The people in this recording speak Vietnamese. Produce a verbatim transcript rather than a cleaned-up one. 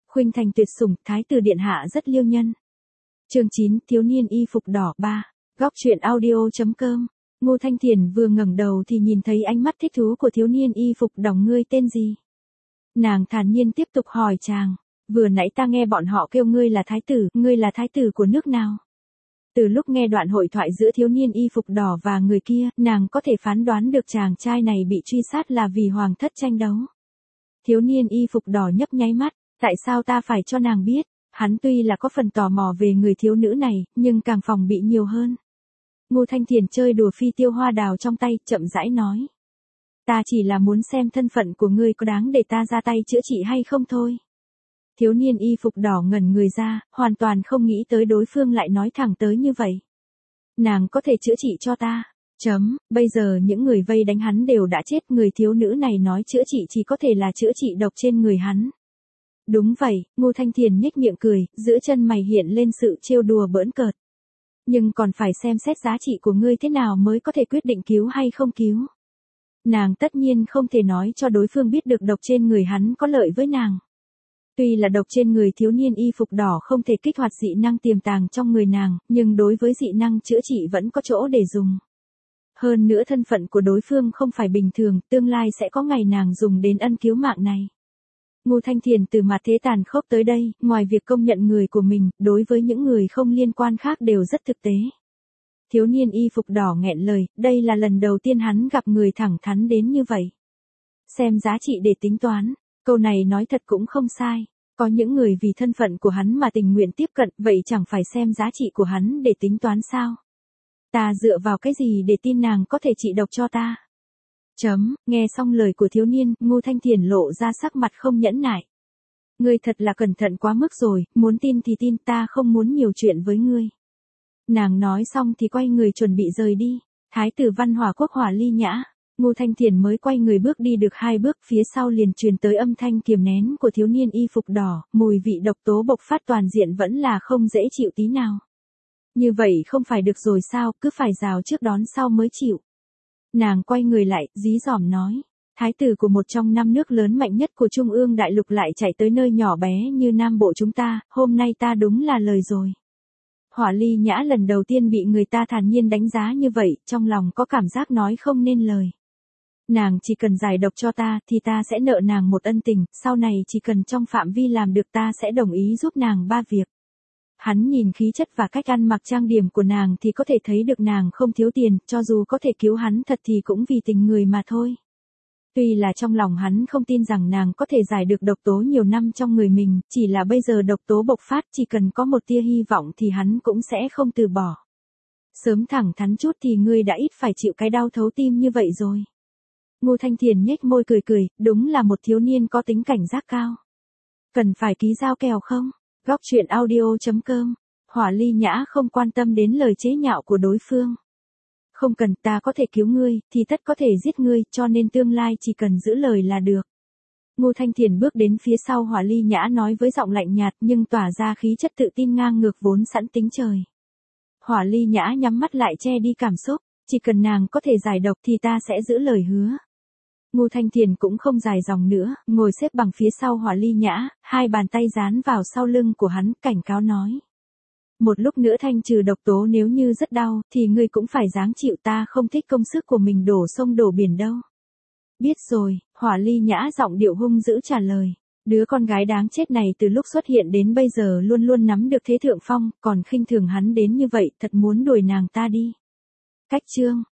Khuynh thành tuyệt sủng, thái tử điện hạ rất liêu nhân. Chương chín, thiếu niên y phục đỏ ba. Góc truyện audio.com. Ngô Thanh Thiền vừa ngẩng đầu thì nhìn thấy ánh mắt thích thú của thiếu niên y phục đỏ. Ngươi tên gì? Nàng thản nhiên tiếp tục hỏi chàng. Vừa nãy ta nghe bọn họ kêu ngươi là thái tử, ngươi là thái tử của nước nào? Từ lúc nghe đoạn hội thoại giữa thiếu niên y phục đỏ và người kia, nàng có thể phán đoán được chàng trai này bị truy sát là vì hoàng thất tranh đấu. Thiếu niên y phục đỏ nhấp nháy mắt, tại sao ta phải cho nàng biết? Hắn tuy là có phần tò mò về người thiếu nữ này, nhưng càng phòng bị nhiều hơn. Ngô Thanh Thiền chơi đùa phi tiêu hoa đào trong tay, chậm rãi nói. Ta chỉ là muốn xem thân phận của ngươi có đáng để ta ra tay chữa trị hay không thôi. Thiếu niên y phục đỏ ngẩn người ra, hoàn toàn không nghĩ tới đối phương lại nói thẳng tới như vậy. Nàng có thể chữa trị cho ta. Chấm, bây giờ những người vây đánh hắn đều đã chết, người thiếu nữ này nói chữa trị chỉ có thể là chữa trị độc trên người hắn. Đúng vậy, Ngô Thanh Thiền nhếch miệng cười, giữa chân mày hiện lên sự trêu đùa bỡn cợt. Nhưng còn phải xem xét giá trị của ngươi thế nào mới có thể quyết định cứu hay không cứu. Nàng tất nhiên không thể nói cho đối phương biết được độc trên người hắn có lợi với nàng. Tuy là độc trên người thiếu niên y phục đỏ không thể kích hoạt dị năng tiềm tàng trong người nàng, nhưng đối với dị năng chữa trị vẫn có chỗ để dùng. Hơn nữa thân phận của đối phương không phải bình thường, tương lai sẽ có ngày nàng dùng đến ân cứu mạng này. Ngô Thanh Thiền từ mặt thế tàn khốc tới đây, ngoài việc công nhận người của mình, đối với những người không liên quan khác đều rất thực tế. Thiếu niên y phục đỏ nghẹn lời, đây là lần đầu tiên hắn gặp người thẳng thắn đến như vậy. Xem giá trị để tính toán, câu này nói thật cũng không sai. Có những người vì thân phận của hắn mà tình nguyện tiếp cận, vậy chẳng phải xem giá trị của hắn để tính toán sao? Ta dựa vào cái gì để tin nàng có thể trị độc cho ta? Chấm, nghe xong lời của thiếu niên, Ngô Thanh Thiền lộ ra sắc mặt không nhẫn nại. Ngươi thật là cẩn thận quá mức rồi, muốn tin thì tin, ta không muốn nhiều chuyện với ngươi. Nàng nói xong thì quay người chuẩn bị rời đi. Thái tử Văn Hòa Quốc Hỏa Ly Nhã. Ngô Thanh Thiền mới quay người bước đi được hai bước, phía sau liền truyền tới âm thanh kiềm nén của thiếu niên y phục đỏ, mùi vị độc tố bộc phát toàn diện vẫn là không dễ chịu tí nào. Như vậy không phải được rồi sao, cứ phải rào trước đón sau mới chịu. Nàng quay người lại, dí dỏm nói. Thái tử của một trong năm nước lớn mạnh nhất của Trung ương đại lục lại chạy tới nơi nhỏ bé như Nam Bộ chúng ta, hôm nay ta đúng là lời rồi. Hỏa Ly Nhã lần đầu tiên bị người ta thản nhiên đánh giá như vậy, trong lòng có cảm giác nói không nên lời. Nàng chỉ cần giải độc cho ta, thì ta sẽ nợ nàng một ân tình, sau này chỉ cần trong phạm vi làm được ta sẽ đồng ý giúp nàng ba việc. Hắn nhìn khí chất và cách ăn mặc trang điểm của nàng thì có thể thấy được nàng không thiếu tiền, cho dù có thể cứu hắn thật thì cũng vì tình người mà thôi. Tuy là trong lòng hắn không tin rằng nàng có thể giải được độc tố nhiều năm trong người mình, chỉ là bây giờ độc tố bộc phát chỉ cần có một tia hy vọng thì hắn cũng sẽ không từ bỏ. Sớm thẳng thắn chút thì ngươi đã ít phải chịu cái đau thấu tim như vậy rồi. Ngô Thanh Thiền nhếch môi cười cười, đúng là một thiếu niên có tính cảnh giác cao. Cần phải ký giao kèo không? Góc truyện audio.com. Hỏa Ly Nhã không quan tâm đến lời chế nhạo của đối phương. Không cần, ta có thể cứu ngươi, thì tất có thể giết ngươi, cho nên tương lai chỉ cần giữ lời là được. Ngô Thanh Thiền bước đến phía sau Hỏa Ly Nhã nói với giọng lạnh nhạt nhưng tỏa ra khí chất tự tin ngang ngược vốn sẵn tính trời. Hỏa Ly Nhã nhắm mắt lại che đi cảm xúc, chỉ cần nàng có thể giải độc thì ta sẽ giữ lời hứa. Ngô Thanh Thiền cũng không dài dòng nữa, ngồi xếp bằng phía sau Hỏa Ly Nhã, hai bàn tay dán vào sau lưng của hắn, cảnh cáo nói. Một lúc nữa thanh trừ độc tố, nếu như rất đau, thì ngươi cũng phải dáng chịu, ta không thích công sức của mình đổ sông đổ biển đâu. Biết rồi, Hỏa Ly Nhã giọng điệu hung dữ trả lời. Đứa con gái đáng chết này từ lúc xuất hiện đến bây giờ luôn luôn nắm được thế thượng phong, còn khinh thường hắn đến như vậy, thật muốn đuổi nàng ta đi. Cách chương.